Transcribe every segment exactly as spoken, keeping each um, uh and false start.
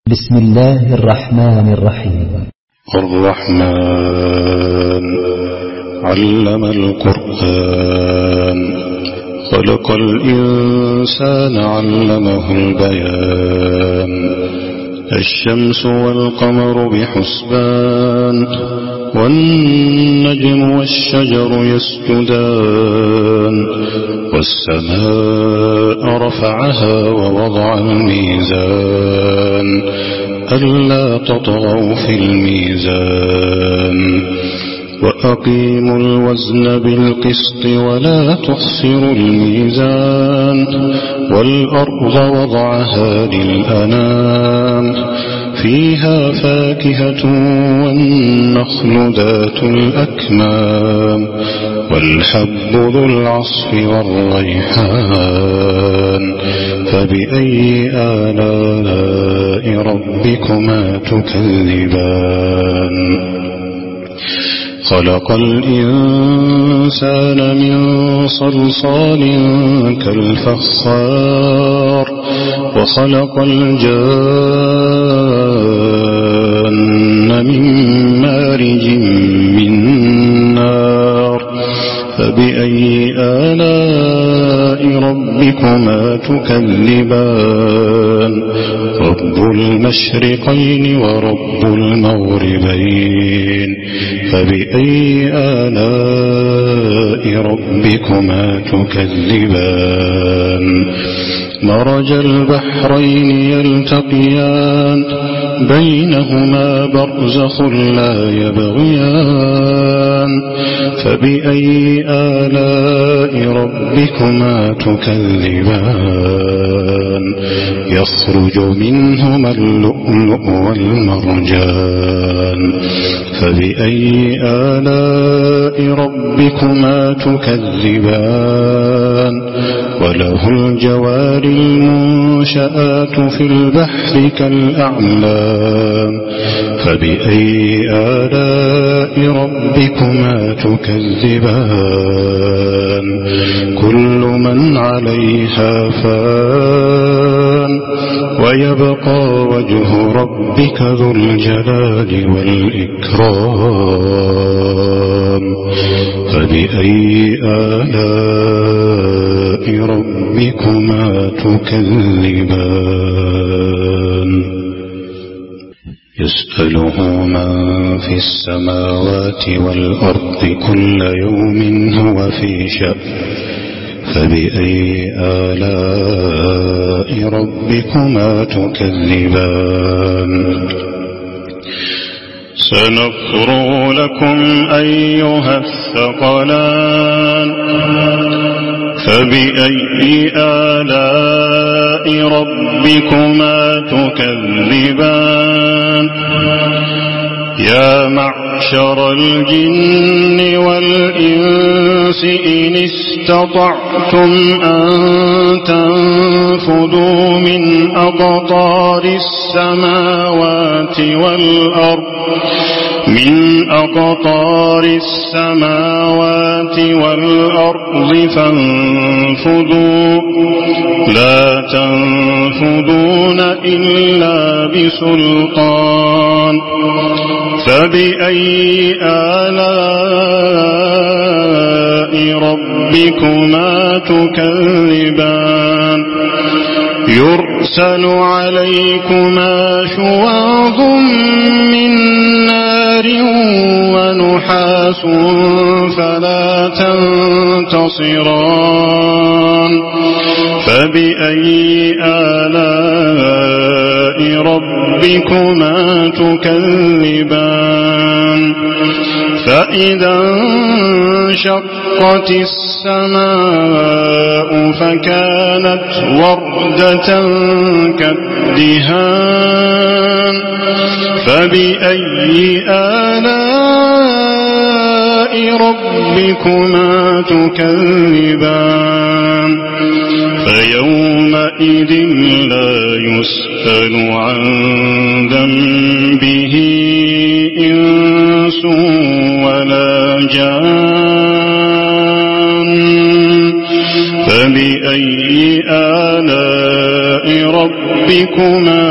بسم الله الرحمن الرحيم. الرحمن علم القرآن خلق الإنسان علمه البيان الشمس والقمر بحسبان والنجم والشجر يسجدان والسماء رفعها ووضع الميزان ألا تطغوا في الميزان وأقيموا الوزن بالقسط ولا تخسروا الميزان والأرض وضعها للأنام فيها فاكهة والنخل ذات الأكمام والحب ذو العصف والريحان فبأي آلاء ربكما تكذبان خلق الإنسان من صلصال كالفخار وخلق الجان من مارج من نار فبأي آلاء ربكما تكذبان رب المشرقين ورب المغربين فبأي آلاء ربكما تكذبان مرج البحرين يلتقيان بينهما برزخ لا يبغيان فبأي آلاء ربكما تكذبان يخرج منهما اللؤلؤ والمرجان فبأي آلاء ربكما تكذبان وله الجوار المنشآت في البحر كالأعلام فبأي آلاء ربكما تكذبان كل من عليها فان ويبقى وجه ربك ذو الجلال والإكرام فبأي آلاء ربكما تكذبان يسأله من في السماوات والأرض كل يوم هو في شأن فبأي آلاء ربكما تكذبان سنفرغ لكم أيها الثقلان فبأي آلاء ربكما تكذبان يا معشر الجن والإنس إن استطعتم أن تنفذوا من أقطار السماوات والأرض من أقطار السماوات والأرض فانفذوا لا تنفذون إلا بسلطان فبأي آلاء ربكما تكذبان يرسل عليكما شواظ من نار ونحاس فلا تنتصران فبأي آلاء ربكما تكذبان فإذا انشقت السماء فكانت وردة كالدهان فبأي آلاء ربكما تكذبان فيومئذ لا يسأل عن ذنبه إنس ولا جان فبأي آلاء ربكما ربكما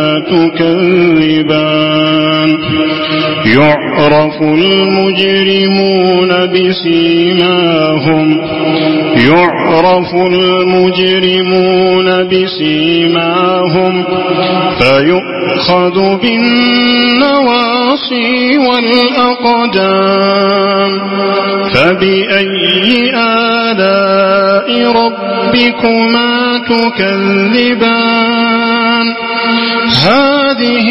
تكذبان يعرف المجرمون بسيماهم يعرف المجرمون بسيماهم فيؤخذ بالنواصي والأقدام فبأي آلاء ربكما تكذبان هذه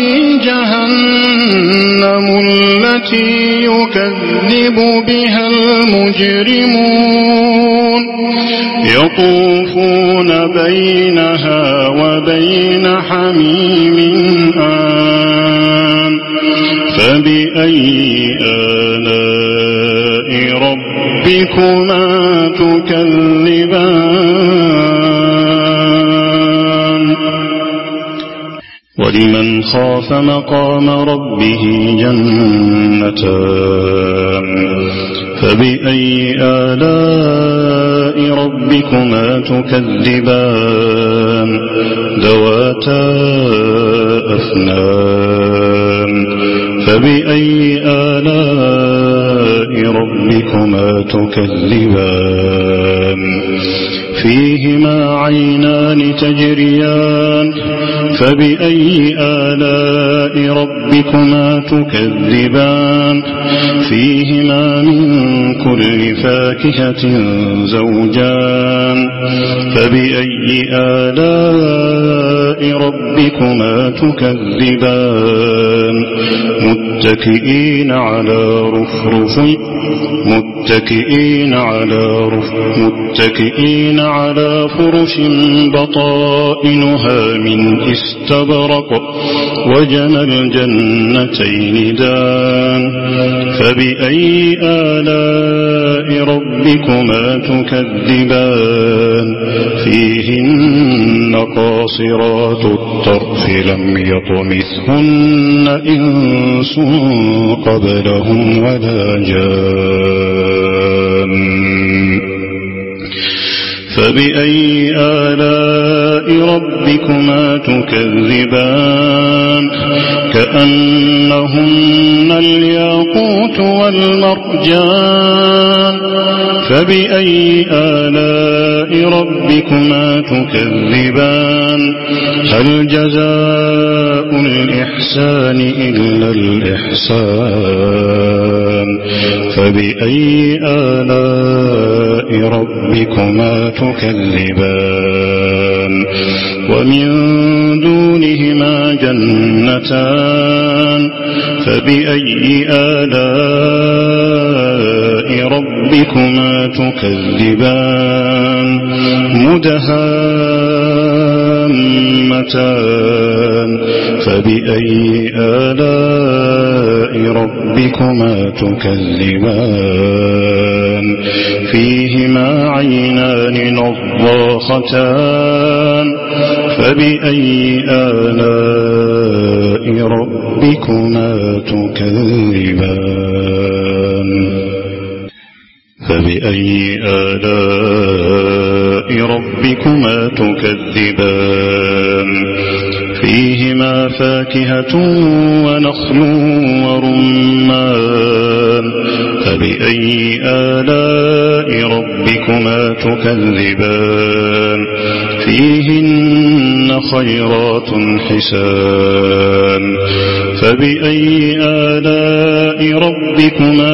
جهنم التي يكذب بها المجرمون يطوفون بينها وبين حميم آن فبأي آلاء ربكما تكذبان ولمن خاف مقام ربه جنتان فبأي آلاء ربكما تكذبان ذواتا أفنان فبأي آلاء ربكما تكذبان فيهما عينان تجريان فبأي آلاء ربكما تكذبان فيهما من كل فاكهة زوجان فبأي آلاء ربكما تكذبان متكئين على رفرف متكئين على رفرف متكئين على فرش بطائنها من استبرق وجنى الجنتين دان فبأي آلاء ربكما تكذبان فيهن قاصرات الطرف لم يطمثهن إنس قبلهم ولا جان فبأي آلاء ربكما تكذبان كأنهن الياقوت والمرجان فبأي آلاء ربكما تكذبان هل جزاء الإحسان إلا الإحسان فبأي آلاء ربكما تكذبان ومن دونهما جنتان فبأي آلاء ربكما تكذبان مدهامتان فبأي آلاء ربكما تكذبان فيهما عينان نضاختان فبأي آلاء ربكما تكذبان فبأي آلاء ربكما تكذبان فيهما فاكهة ونخل ورمان فبأي آلاء ربكما تكذبان فيهن خيرات حسان فبأي آلاء ربكما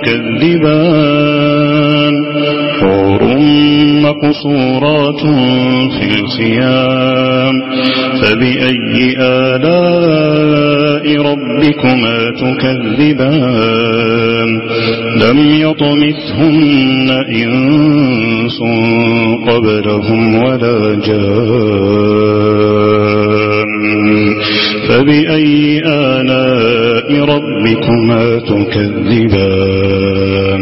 تكذبان حور مقصورات في الخيام فبأي آلاء ربكما تكذبان لم يطمثهن إنس قبلهم ولا جان فبأي آلاء ربكما تكذبان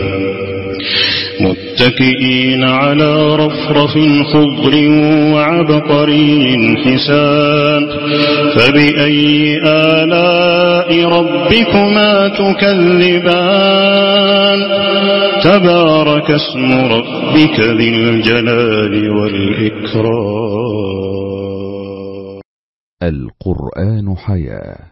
متكئين على رفرف خضر وعبقري حسان فبأي آلاء ربكما تكذبان تبارك اسم ربك ذي الجلال والإكرام. القرآن حياة.